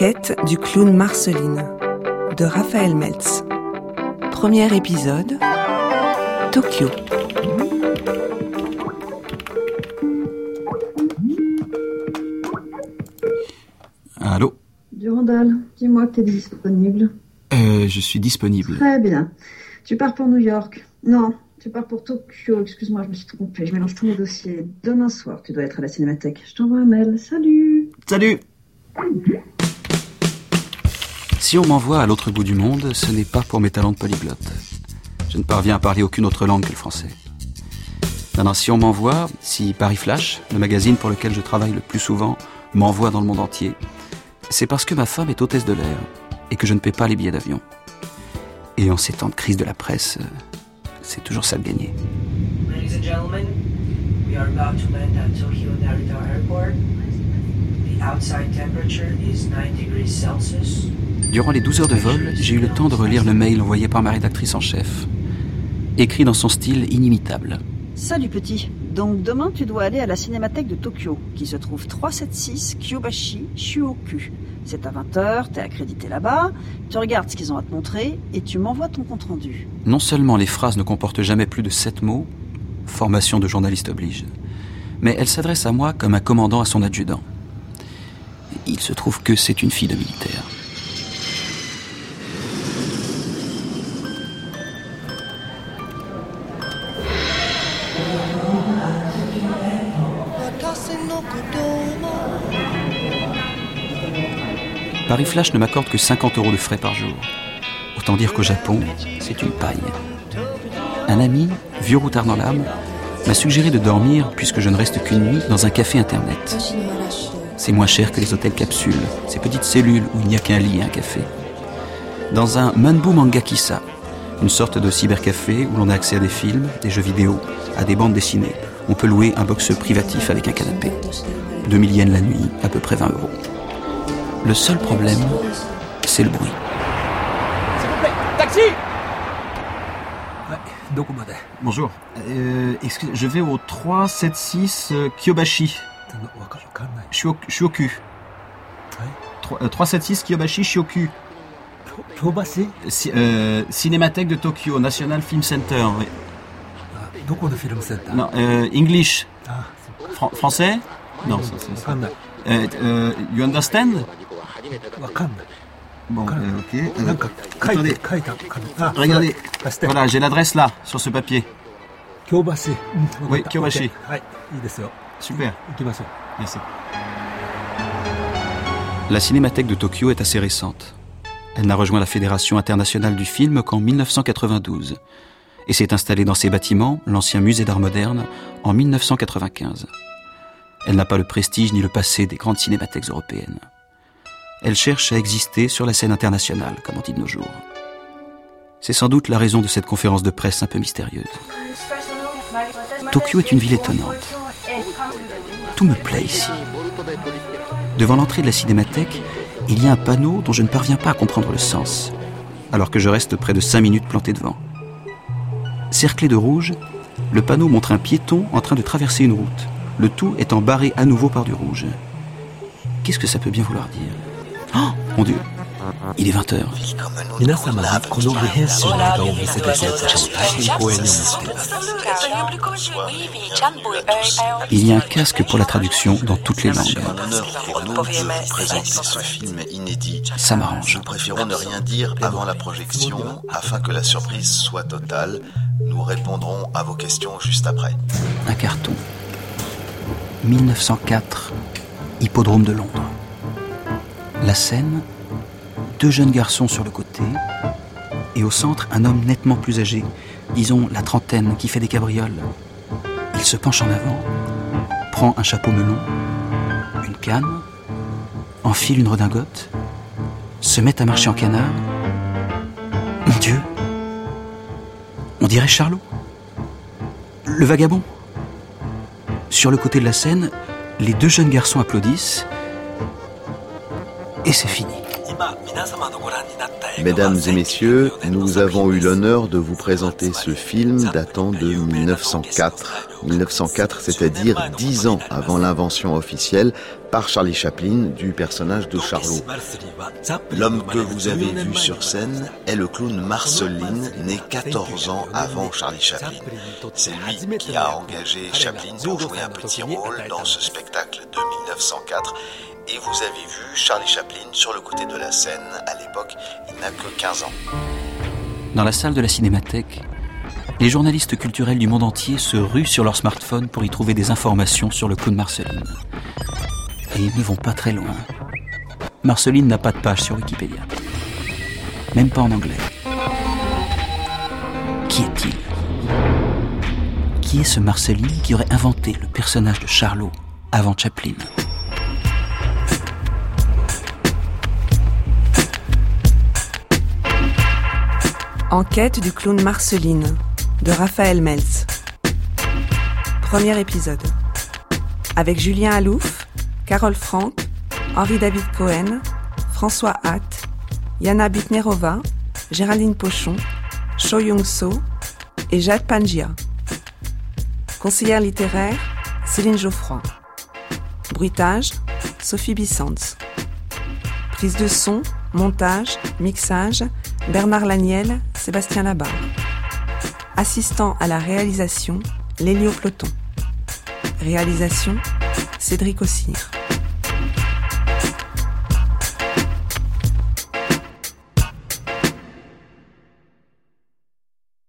quête du clown Marceline de Raphaël Meltz. Premier épisode, Tokyo. Allô ? Durandal, dis-moi que t'es disponible. Je suis disponible. Très bien. Tu pars pour New York. Non, tu pars pour Tokyo. Excuse-moi, je me suis trompée. Je mélange tous mes dossiers. Demain soir, tu dois être à la Cinémathèque. Je t'envoie un mail. Salut. Salut ! Si on m'envoie à l'autre bout du monde, ce n'est pas pour mes talents de polyglotte. Je ne parviens à parler aucune autre langue que le français. Non, si on m'envoie, si Paris Flash, le magazine pour lequel je travaille le plus souvent, m'envoie dans le monde entier, c'est parce que ma femme est hôtesse de l'air et que je ne paie pas les billets d'avion. Et en ces temps de crise de la presse, c'est toujours ça de gagner. Ladies and gentlemen, we are about to land at Tokyo Narita Airport. The outside temperature is 9 degrees Celsius. Durant les 12 heures de vol, j'ai eu le temps de relire le mail envoyé par ma rédactrice en chef. Écrit dans son style inimitable. Salut petit. Donc demain tu dois aller à la Cinémathèque de Tokyo, qui se trouve 376 Kyobashi Shuoku. C'est à 20h, t'es accrédité là-bas, tu regardes ce qu'ils ont à te montrer et tu m'envoies ton compte-rendu. Non seulement les phrases ne comportent jamais plus de 7 mots, formation de journaliste oblige, mais elles s'adressent à moi comme un commandant à son adjudant. Il se trouve que c'est une fille de militaire. Paris Flash ne m'accorde que 50 € de frais par jour. Autant dire qu'au Japon, c'est une paille. Un ami, vieux routard dans l'âme, m'a suggéré de dormir, puisque je ne reste qu'une nuit, dans un café internet. C'est moins cher que les hôtels capsules, ces petites cellules où il n'y a qu'un lit et un café. Dans un Manbu Mangakisa, une sorte de cybercafé où l'on a accès à des films, des jeux vidéo, à des bandes dessinées. On peut louer un box privatif avec un canapé. 2000 yens la nuit, à peu près 20 €. Le seul problème, c'est le bruit. S'il vous plaît, taxi! Bonjour. Excusez, je vais au 376 Kyobashi. Shuoku. 376 Kyobashi Shuoku. Cinémathèque de Tokyo, National Film Center. Oui. Non, English. Français? Non, ça. You understand? Bon, ok. Attendez. Regardez. Voilà, j'ai l'adresse là, sur ce papier. Oui, Kyobashi. Super. Merci. La Cinémathèque de Tokyo est assez récente. Elle n'a rejoint la Fédération internationale du film qu'en 1992 et s'est installée dans ses bâtiments, l'ancien musée d'art moderne, en 1995. Elle n'a pas le prestige ni le passé des grandes cinémathèques européennes. Elle cherche à exister sur la scène internationale, comme on dit de nos jours. C'est sans doute la raison de cette conférence de presse un peu mystérieuse. Tokyo est une ville étonnante. Tout me plaît ici. Devant l'entrée de la cinémathèque, il y a un panneau dont je ne parviens pas à comprendre le sens, alors que je reste près de 5 minutes planté devant. Cerclé de rouge, le panneau montre un piéton en train de traverser une route, le tout étant barré à nouveau par du rouge. Qu'est-ce que ça peut bien vouloir dire ? Oh, mon Dieu, il est 20h. Il y a un casque pour la traduction dans toutes les langues. C'est un honneur pour nous de présenter ce film inédit. Ça m'arrange. Nous préférons ne rien dire avant la projection afin que la surprise soit totale. Nous répondrons à vos questions juste après. Un carton. 1904, Hippodrome de Londres. La scène, 2 jeunes garçons sur le côté, et au centre, un homme nettement plus âgé, disons la trentaine, qui fait des cabrioles. Il se penche en avant, prend un chapeau melon, une canne, enfile une redingote, se met à marcher en canard. Mon Dieu, on dirait Charlot, le vagabond. Sur le côté de la scène, les 2 jeunes garçons applaudissent, et c'est fini. Mesdames et messieurs, nous avons eu l'honneur de vous présenter ce film datant de 1904. 1904, c'est-à-dire 10 ans avant l'invention officielle par Charlie Chaplin du personnage de Charlot. L'homme que vous avez vu sur scène est le clown Marceline, né 14 ans avant Charlie Chaplin. C'est lui qui a engagé Chaplin pour jouer un petit rôle dans ce spectacle de 1904. Et vous avez vu Charlie Chaplin sur le côté de la scène. À l'époque, il n'a que 15 ans. Dans la salle de la Cinémathèque, les journalistes culturels du monde entier se ruent sur leur smartphone pour y trouver des informations sur le clown Marceline. Et ils ne vont pas très loin. Marceline n'a pas de page sur Wikipédia. Même pas en anglais. Qui est-il ? Qui est ce Marceline qui aurait inventé le personnage de Charlot avant Chaplin ? Enquête du clown Marceline de Raphaël Meltz. Premier épisode. Avec Julien Alouf, Carole Franck, Henri-David Cohen, François Hatt, Yana Bitnerova, Géraldine Pochon, Cho Young-so et Jade Pangia. Conseillère littéraire, Céline Geoffroy. Bruitage, Sophie Bissans. Prise de son, montage, mixage, Bernard Laniel, Sébastien Labarre. Assistant à la réalisation, Lélio Ploton. Réalisation, Cédric Ossire.